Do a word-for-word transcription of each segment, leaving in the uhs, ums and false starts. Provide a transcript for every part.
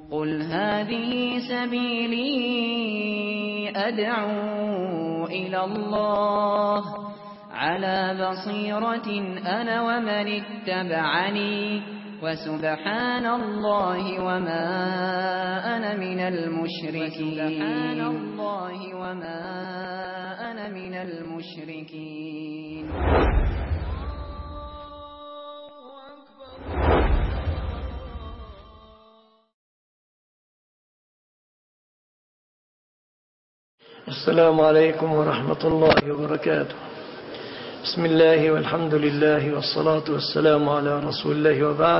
قل هذه سبيلي أدعو إلى الله على بصيرة أنا ومن اتبعني وسبحان الله وما أنا من المشركين سبحان الله وما أنا من المشركين. السلام عليكم ورحمة الله وبركاته. بسم الله والحمد لله والصلاة والسلام على رسول الله وبعد.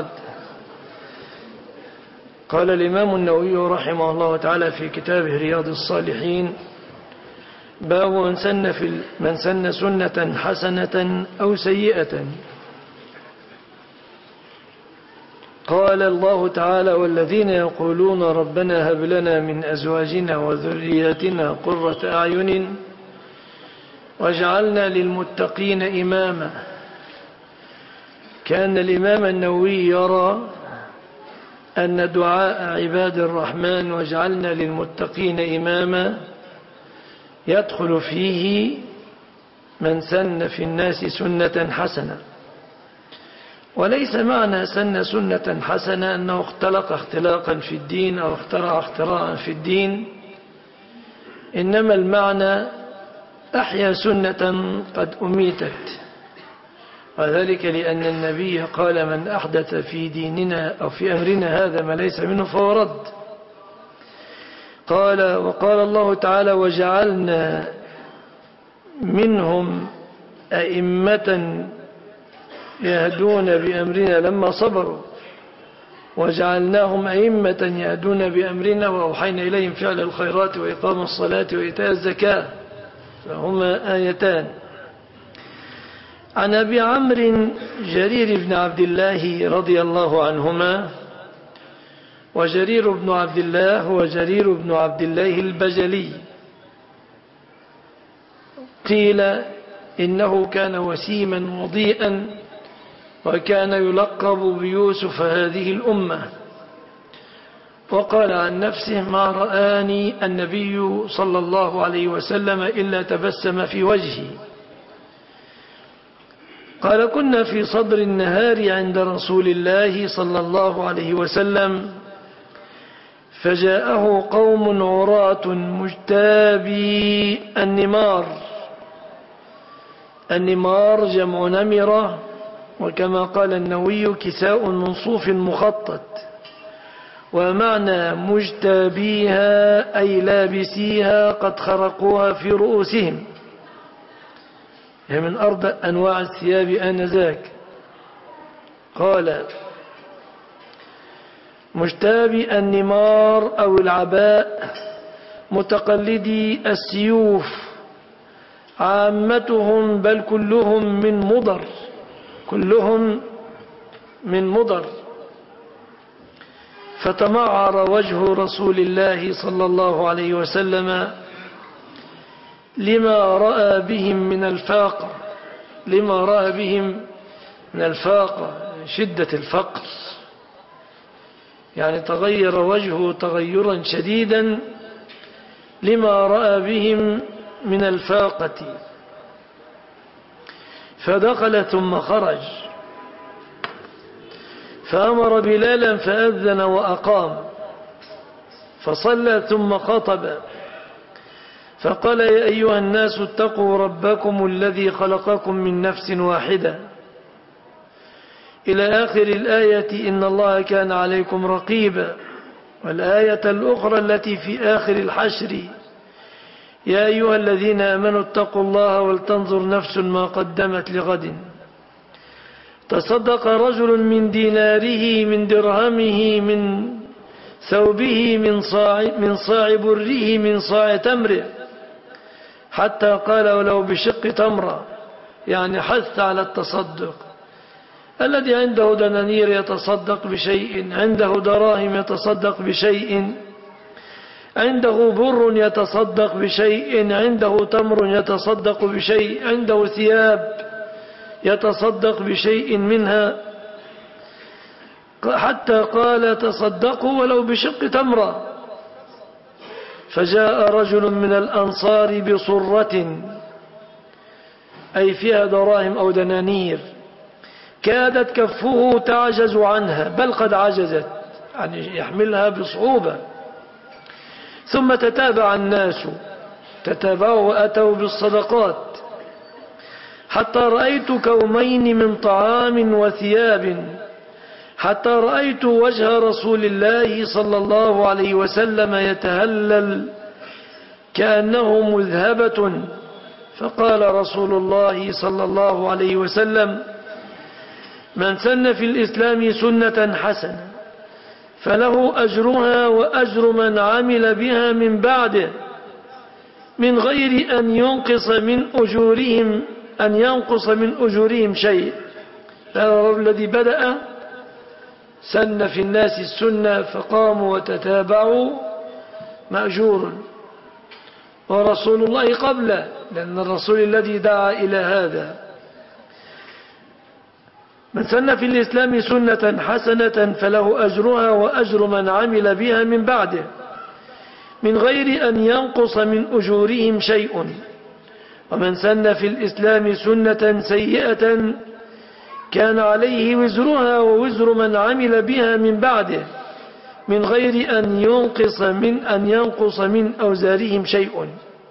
قال الإمام النووي رحمه الله تعالى في كتابه رياض الصالحين: باب من سن, في من سن سنة حسنة أو سيئة. قال الله تعالى: والذين يقولون ربنا هب لنا من أزواجنا وذرياتنا قرة أعين واجعلنا للمتقين إماما. كان الإمام النووي يرى أن دعاء عباد الرحمن واجعلنا للمتقين إماما يدخل فيه من سن في الناس سنة حسنة، وليس معنى سن سنة حسنة أنه اختلق اختلاقا في الدين أو اخترع اختراعا في الدين، إنما المعنى أحيا سنة قد أميتت، وذلك لأن النبي قال: من أحدث في ديننا أو في أمرنا هذا ما ليس منه فهو رد. قال وقال الله تعالى: وجعلنا منهم أئمة يهدون بأمرنا لما صبروا وجعلناهم أئمة يهدون بأمرنا وأوحينا إليهم فعل الخيرات وإقام الصلاة وإيتاء الزكاة، فهما آيتان. عن أبي عمرو جرير بن عبد الله رضي الله عنهما، وجرير بن عبد الله هو جرير بن عبد الله البجلي، قيل إنه كان وسيما وضيئا وكان يلقب بيوسف هذه الأمة، وقال عن نفسه: ما رآني النبي صلى الله عليه وسلم إلا تبسم في وجهي. قال: كنا في صدر النهار عند رسول الله صلى الله عليه وسلم فجاءه قوم عراة مجتابي النمار. النمار جمع نمرة، وكما قال النووي: كساء من صوف مخطط، ومعنى مجتابيها أي لابسيها قد خرقوها في رؤوسهم، هي من أرض أنواع الثياب آنذاك. قال: مجتابي النمار أو العباء متقلدي السيوف، عامتهم بل كلهم من مضر، كلهم من مضر. فتمعر وجه رسول الله صلى الله عليه وسلم لما رأى بهم من الفاقة، لما رأى بهم من الفاقة، شدة الفقر، يعني تغير وجهه تغيرا شديدا لما رأى بهم من الفاقة. فدخل ثم خرج فأمر بلالا فأذن وأقام، فصلى ثم خطب فقال: يا أيها الناس اتقوا ربكم الذي خلقكم من نفس واحدة، إلى آخر الآية: إن الله كان عليكم رقيبا. والآية الأخرى التي في آخر الحشر: يا أيها الذين آمنوا اتقوا الله ولتنظر نفس ما قدمت لغد. تصدق رجل من ديناره من درهمه من ثوبه من صاع من صاع بره من صاع تمره، حتى قال: ولو بشق تمرة، يعني حث على التصدق. الذي عنده دنانير يتصدق بشيء، عنده دراهم يتصدق بشيء، عنده بر يتصدق بشيء، عنده تمر يتصدق بشيء، عنده ثياب يتصدق بشيء منها. حتى قال تصدقوا ولو بشق تمرة. فجاء رجل من الأنصار بصرة أي فيها دراهم أو دنانير كادت كفه تعجز عنها، بل قد عجزت، يعني يحملها بصعوبة. ثم تتابع الناس تتابعوا وأتوا بالصدقات حتى رأيت كومين من طعام وثياب، حتى رأيت وجه رسول الله صلى الله عليه وسلم يتهلل كأنه مذهبة. فقال رسول الله صلى الله عليه وسلم: من سن في الإسلام سنة حسنة فله أجرها وأجر من عمل بها من بعده من غير أن ينقص من أجورهم أن ينقص من أجورهم شيء. هذا الذي بدأ سن في الناس السنة فقاموا وتتابعوا مأجور، ورسول الله قبله، لأن الرسول الذي دعا إلى هذا. من سن في الإسلام سنة حسنة فله أجرها وأجر من عمل بها من بعده من غير أن ينقص من أجورهم شيء. ومن سن في الإسلام سنة سيئة كان عليه وزرها ووزر من عمل بها من بعده من غير أن ينقص من أن ينقص من أوزارهم شيء،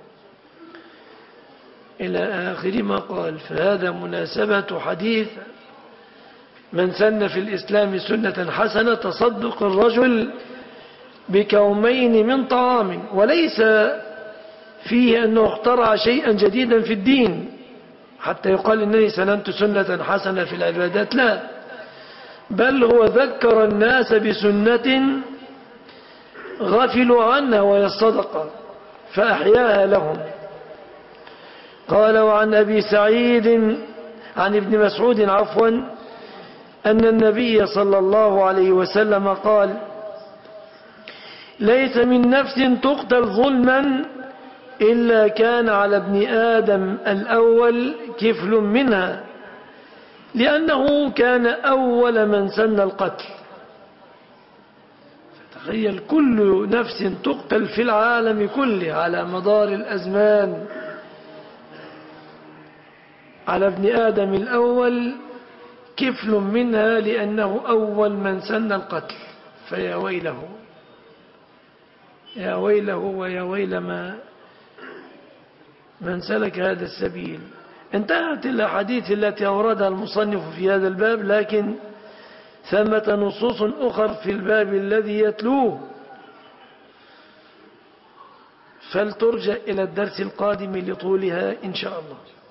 إلى آخر ما قال. فهذا مناسبة حديث من سن في الإسلام سنة حسنة تصدق الرجل بكومين من طعام، وليس فيه أنه اخترع شيئا جديدا في الدين حتى يقال إنني سننت سنة حسنة في العبادات، لا، بل هو ذكر الناس بسنة غفلوا عنها وهي الصدقة فأحياها لهم. قال: وعن أبي سعيد عن ابن مسعود عفوا أن النبي صلى الله عليه وسلم قال: ليس من نفس تقتل ظلما إلا كان على ابن آدم الأول كفل منها، لأنه كان أول من سن القتل. تخيل كل نفس تقتل في العالم كله على مدار الأزمان على ابن آدم الأول كفل منها، لأنه أول من سن القتل. فيا ويله يا ويله ويا ويل ما من سلك هذا السبيل. انتهت الأحاديث التي أوردها المصنف في هذا الباب، لكن ثمة نصوص أخر في الباب الذي يتلوه، فلترجع إلى الدرس القادم لطولها إن شاء الله.